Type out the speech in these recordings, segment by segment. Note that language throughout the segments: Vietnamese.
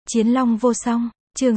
Chiến Long vô song, chương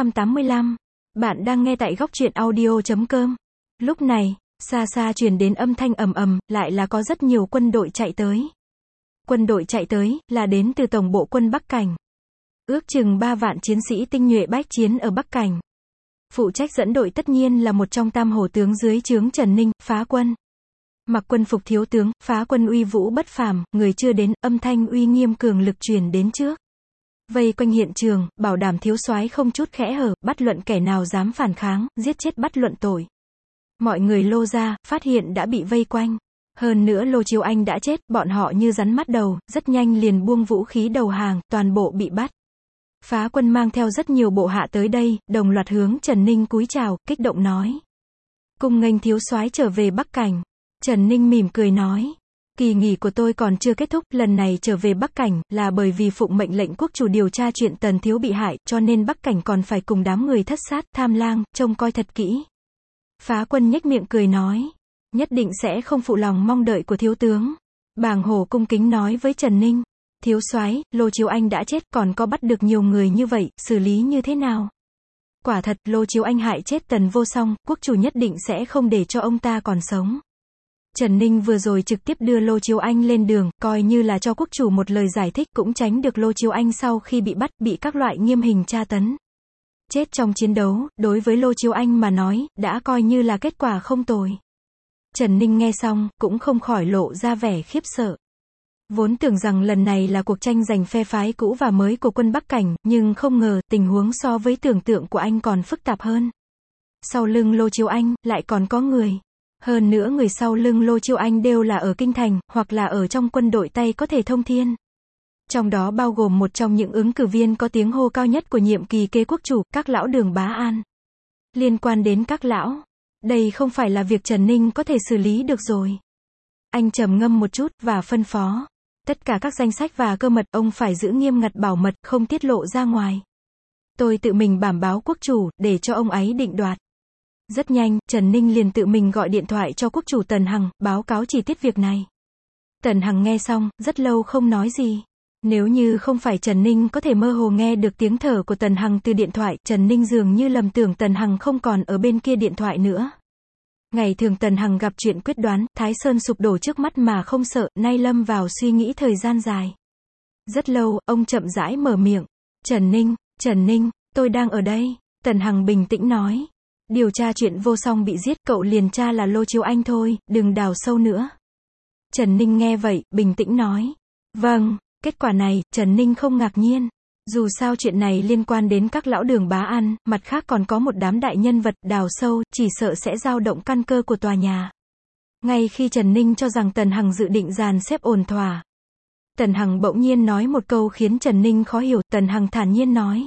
685. Bạn đang nghe tại góc truyện audio.com. Lúc này, xa xa truyền đến âm thanh ầm ầm, lại là có rất nhiều quân đội chạy tới. Quân đội chạy tới, là đến từ tổng bộ quân Bắc Cảnh. Ước chừng 3 vạn chiến sĩ tinh nhuệ bách chiến ở Bắc Cảnh. Phụ trách dẫn đội tất nhiên là một trong tam hổ tướng dưới trướng Trần Ninh, Phá Quân. Mặc quân phục thiếu tướng, Phá Quân uy vũ bất phàm, người chưa đến, âm thanh uy nghiêm cường lực truyền đến trước. Vây quanh hiện trường, bảo đảm thiếu soái không chút khẽ hở, bắt luận kẻ nào dám phản kháng, giết chết bắt luận tội. Mọi người lô ra, phát hiện đã bị vây quanh. Hơn nữa Lô Chiếu Anh đã chết, bọn họ như rắn mắt đầu, rất nhanh liền buông vũ khí đầu hàng, toàn bộ bị bắt. Phá Quân mang theo rất nhiều bộ hạ tới đây, đồng loạt hướng Trần Ninh cúi chào, kích động nói. Cùng nghênh thiếu soái trở về Bắc Cảnh. Trần Ninh mỉm cười nói. Kỳ nghỉ của tôi còn chưa kết thúc, lần này trở về Bắc Cảnh, là bởi vì phụng mệnh lệnh quốc chủ điều tra chuyện Tần Thiếu bị hại, cho nên Bắc Cảnh còn phải cùng đám người thất sát, tham lang, trông coi thật kỹ. Phá Quân nhếch miệng cười nói. Nhất định sẽ không phụ lòng mong đợi của thiếu tướng. Bàng Hổ cung kính nói với Trần Ninh. Thiếu soái, Lô Chiếu Anh đã chết, còn có bắt được nhiều người như vậy, xử lý như thế nào? Quả thật, Lô Chiếu Anh hại chết Tần Vô Song, quốc chủ nhất định sẽ không để cho ông ta còn sống. Trần Ninh vừa rồi trực tiếp đưa Lô Chiếu Anh lên đường, coi như là cho quốc chủ một lời giải thích, cũng tránh được Lô Chiếu Anh sau khi bị bắt, bị các loại nghiêm hình tra tấn. Chết trong chiến đấu, đối với Lô Chiếu Anh mà nói, đã coi như là kết quả không tồi. Trần Ninh nghe xong, cũng không khỏi lộ ra vẻ khiếp sợ. Vốn tưởng rằng lần này là cuộc tranh giành phe phái cũ và mới của quân Bắc Cảnh, nhưng không ngờ, tình huống so với tưởng tượng của anh còn phức tạp hơn. Sau lưng Lô Chiếu Anh, lại còn có người. Hơn nữa người sau lưng Lô Chiếu Anh đều là ở kinh thành, hoặc là ở trong quân đội tay có thể thông thiên. Trong đó bao gồm một trong những ứng cử viên có tiếng hô cao nhất của nhiệm kỳ kế quốc chủ, các lão Đường Bá An. Liên quan đến các lão, đây không phải là việc Trần Ninh có thể xử lý được rồi. Anh trầm ngâm một chút, và phân phó. Tất cả các danh sách và cơ mật, ông phải giữ nghiêm ngặt bảo mật, không tiết lộ ra ngoài. Tôi tự mình bảm báo quốc chủ, để cho ông ấy định đoạt. Rất nhanh, Trần Ninh liền tự mình gọi điện thoại cho quốc chủ Tần Hằng, báo cáo chi tiết việc này. Tần Hằng nghe xong, rất lâu không nói gì. Nếu như không phải Trần Ninh có thể mơ hồ nghe được tiếng thở của Tần Hằng từ điện thoại, Trần Ninh dường như lầm tưởng Tần Hằng không còn ở bên kia điện thoại nữa. Ngày thường Tần Hằng gặp chuyện quyết đoán, Thái Sơn sụp đổ trước mắt mà không sợ, nay lâm vào suy nghĩ thời gian dài. Rất lâu, ông chậm rãi mở miệng. Trần Ninh, tôi đang ở đây. Tần Hằng bình tĩnh nói. Điều tra chuyện Vô Song bị giết, cậu liền tra là Lô Chiếu Anh thôi, đừng đào sâu nữa. Trần Ninh nghe vậy, bình tĩnh nói. Vâng, kết quả này, Trần Ninh không ngạc nhiên. Dù sao chuyện này liên quan đến các lão Đường Bá An, mặt khác còn có một đám đại nhân vật, đào sâu, chỉ sợ sẽ dao động căn cơ của tòa nhà. Ngay khi Trần Ninh cho rằng Tần Hằng dự định dàn xếp ổn thỏa, Tần Hằng bỗng nhiên nói một câu khiến Trần Ninh khó hiểu. Tần Hằng thản nhiên nói.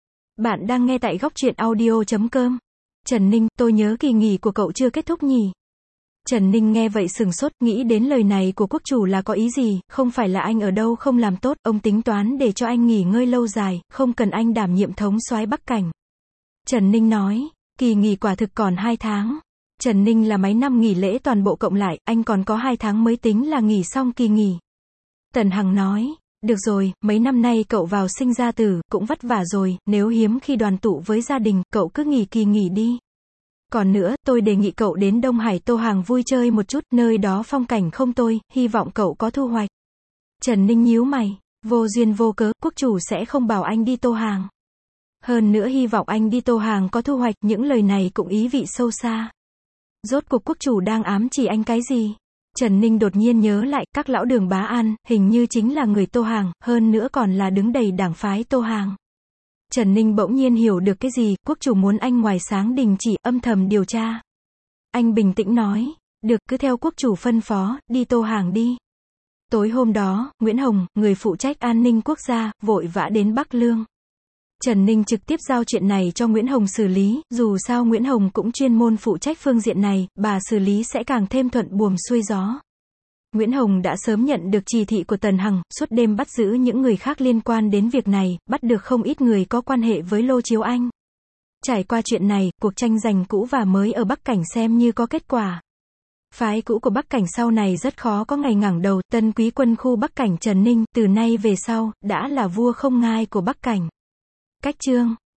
Bạn đang nghe tại góc truyện audio.com. Trần Ninh, tôi nhớ kỳ nghỉ của cậu chưa kết thúc nhỉ? Trần Ninh nghe vậy sừng sốt, nghĩ đến lời này của quốc chủ là có ý gì, không phải là anh ở đâu không làm tốt, ông tính toán để cho anh nghỉ ngơi lâu dài, không cần anh đảm nhiệm thống soái Bắc Cảnh. Trần Ninh nói, kỳ nghỉ quả thực còn 2 tháng. Trần Ninh là mấy năm nghỉ lễ toàn bộ cộng lại, anh còn có 2 tháng mới tính là nghỉ xong kỳ nghỉ. Tần Hằng nói, được rồi, mấy năm nay cậu vào sinh ra tử, cũng vất vả rồi, nếu hiếm khi đoàn tụ với gia đình, cậu cứ nghỉ kỳ nghỉ đi. Còn nữa, tôi đề nghị cậu đến Đông Hải Tô Hàng vui chơi một chút, nơi đó phong cảnh không tồi, hy vọng cậu có thu hoạch. Trần Ninh nhíu mày, vô duyên vô cớ, quốc chủ sẽ không bảo anh đi Tô Hàng. Hơn nữa hy vọng anh đi Tô Hàng có thu hoạch, những lời này cũng ý vị sâu xa. Rốt cuộc quốc chủ đang ám chỉ anh cái gì? Trần Ninh đột nhiên nhớ lại, các lão Đường Bá An, hình như chính là người Tô Hàng, hơn nữa còn là đứng đầy đảng phái Tô Hàng. Trần Ninh bỗng nhiên hiểu được cái gì, quốc chủ muốn anh ngoài sáng đình chỉ, âm thầm điều tra. Anh bình tĩnh nói, được, cứ theo quốc chủ phân phó, đi Tô Hàng đi. Tối hôm đó, Nguyễn Hồng, người phụ trách an ninh quốc gia, vội vã đến Bắc Lương. Trần Ninh trực tiếp giao chuyện này cho Nguyễn Hồng xử lý, dù sao Nguyễn Hồng cũng chuyên môn phụ trách phương diện này, bà xử lý sẽ càng thêm thuận buồm xuôi gió. Nguyễn Hồng đã sớm nhận được chỉ thị của Tần Hằng, suốt đêm bắt giữ những người khác liên quan đến việc này, bắt được không ít người có quan hệ với Lô Chiếu Anh. Trải qua chuyện này, cuộc tranh giành cũ và mới ở Bắc Cảnh xem như có kết quả. Phái cũ của Bắc Cảnh sau này rất khó có ngày ngẩng đầu, tân quý quân khu Bắc Cảnh Trần Ninh, từ nay về sau, đã là vua không ngai của Bắc Cảnh. Cách chương